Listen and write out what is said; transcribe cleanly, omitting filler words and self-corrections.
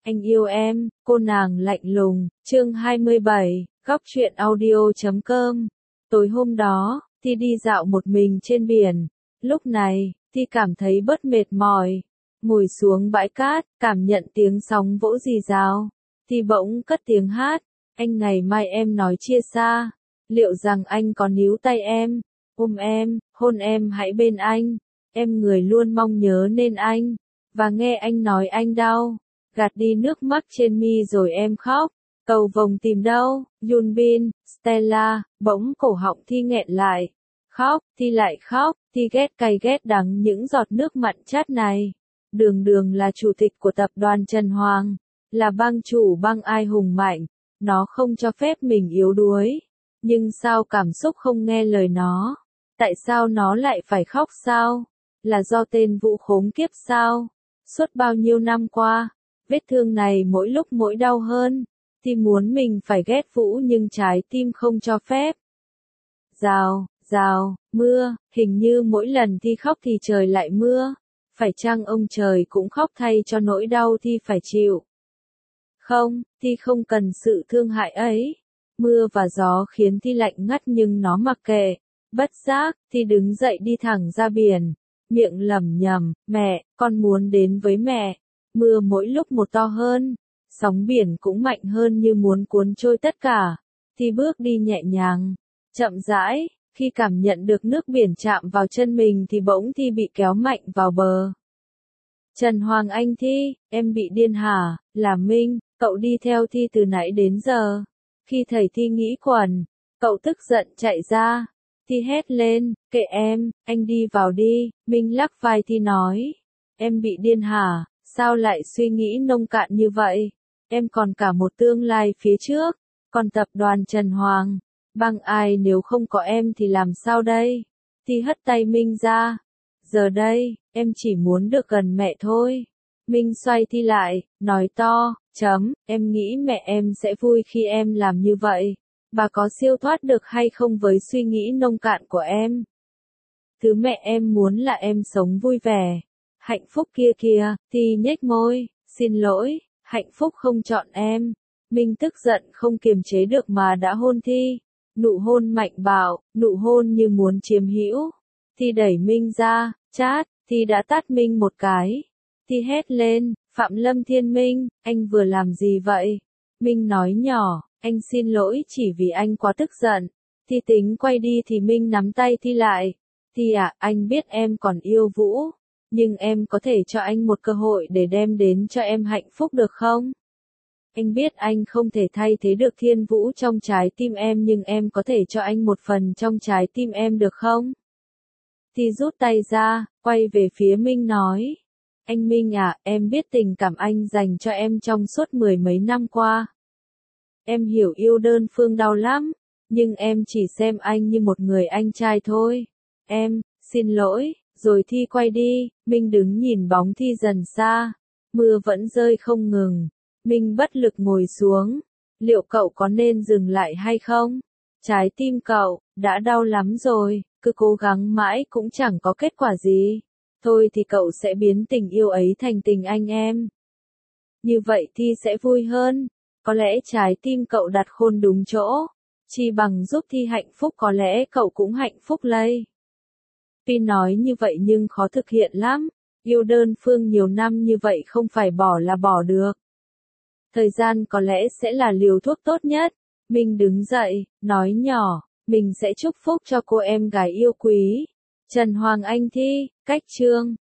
Anh yêu em, cô nàng lạnh lùng, chương 27, góc truyện audio.com. Tối hôm đó, Thi đi dạo một mình trên biển. Lúc này, Thi cảm thấy bớt mệt mỏi. Ngồi xuống bãi cát, cảm nhận tiếng sóng vỗ rì rào. Thi bỗng cất tiếng hát. Anh ngày mai em nói chia xa. Liệu rằng anh có níu tay em, ôm em, hôn em hãy bên anh. Em người luôn mong nhớ nên anh. Và nghe anh nói anh đau. Gạt đi nước mắt trên mi rồi em khóc. Cầu vồng tìm đâu, Yoon Bin, Stella, bỗng cổ họng Thi nghẹn lại. Khóc, Thi lại khóc, Thi ghét cay ghét đắng những giọt nước mặn chát này. Đường Đường là chủ tịch của tập đoàn Trần Hoàng, là bang chủ bang ai hùng mạnh, nó không cho phép mình yếu đuối. Nhưng sao cảm xúc không nghe lời nó? Tại sao nó lại phải khóc sao? Là do tên Vũ khốn kiếp sao? Suốt bao nhiêu năm qua, vết thương này mỗi lúc mỗi đau hơn. Thi muốn mình phải ghét Vũ nhưng trái tim không cho phép. Rào, rào, mưa, hình như mỗi lần Thi khóc thì trời lại mưa. Phải chăng ông trời cũng khóc thay cho nỗi đau Thi phải chịu? Không, Thi không cần sự thương hại ấy. Mưa và gió khiến Thi lạnh ngắt nhưng nó mặc kệ. Bất giác, Thi đứng dậy đi thẳng ra biển. Miệng lẩm nhẩm, mẹ, con muốn đến với mẹ. Mưa mỗi lúc một to hơn. Sóng biển cũng mạnh hơn như muốn cuốn trôi tất cả. Thi bước đi nhẹ nhàng, chậm rãi. Khi cảm nhận được nước biển chạm vào chân mình thì bỗng Thi bị kéo mạnh vào bờ. Trần Hoàng Anh Thi, em bị điên hả? Là Minh, cậu đi theo Thi từ nãy đến giờ. Khi thấy Thi nghĩ quẩn, cậu tức giận chạy ra. Thi hét lên, kệ em, anh đi vào đi. Minh lắc vai Thi nói, em bị điên hả? Sao lại suy nghĩ nông cạn như vậy? Em còn cả một tương lai phía trước. Còn tập đoàn Trần Hoàng, bang ai nếu không có em thì làm sao đây? Thi hất tay Minh ra. Giờ đây, em chỉ muốn được gần mẹ thôi. Minh xoay Thi lại, nói to, em nghĩ mẹ em sẽ vui khi em làm như vậy. Bà có siêu thoát được hay không với suy nghĩ nông cạn của em? Thứ mẹ em muốn là em sống vui vẻ, hạnh phúc kia kìa. Thi nhếch môi, xin lỗi, hạnh phúc không chọn em. Minh tức giận không kiềm chế được mà đã hôn Thi. Nụ hôn mạnh bạo, nụ hôn như muốn chiếm hữu. Thi đẩy Minh ra, chát, Thi đã tát Minh một cái. Thi hét lên, Phạm Lâm Thiên Minh, anh vừa làm gì vậy? Minh nói nhỏ, anh xin lỗi chỉ vì anh quá tức giận. Thi tính quay đi thì Minh nắm tay Thi lại. Thi à, anh biết em còn yêu Vũ, nhưng em có thể cho anh một cơ hội để đem đến cho em hạnh phúc được không? Anh biết anh không thể thay thế được Thiên Vũ trong trái tim em nhưng em có thể cho anh một phần trong trái tim em được không? Thi rút tay ra, quay về phía Minh nói. Anh Minh à, em biết tình cảm anh dành cho em trong suốt mười mấy năm qua. Em hiểu yêu đơn phương đau lắm, nhưng em chỉ xem anh như một người anh trai thôi. Em, xin lỗi, rồi Thi quay đi. Minh đứng nhìn bóng Thi dần xa. Mưa vẫn rơi không ngừng. Minh bất lực ngồi xuống. Liệu cậu có nên dừng lại hay không? Trái tim cậu đã đau lắm rồi, cứ cố gắng mãi cũng chẳng có kết quả gì. Thôi thì cậu sẽ biến tình yêu ấy thành tình anh em. Như vậy Thi sẽ vui hơn. Có lẽ trái tim cậu đặt khôn đúng chỗ. Chi bằng giúp Thi hạnh phúc, có lẽ cậu cũng hạnh phúc lây. Tuy nói như vậy nhưng khó thực hiện lắm. Yêu đơn phương nhiều năm như vậy không phải bỏ là bỏ được. Thời gian có lẽ sẽ là liều thuốc tốt nhất. Minh đứng dậy, nói nhỏ, mình sẽ chúc phúc cho cô em gái yêu quý. Trần Hoàng Anh Thi, cách chương.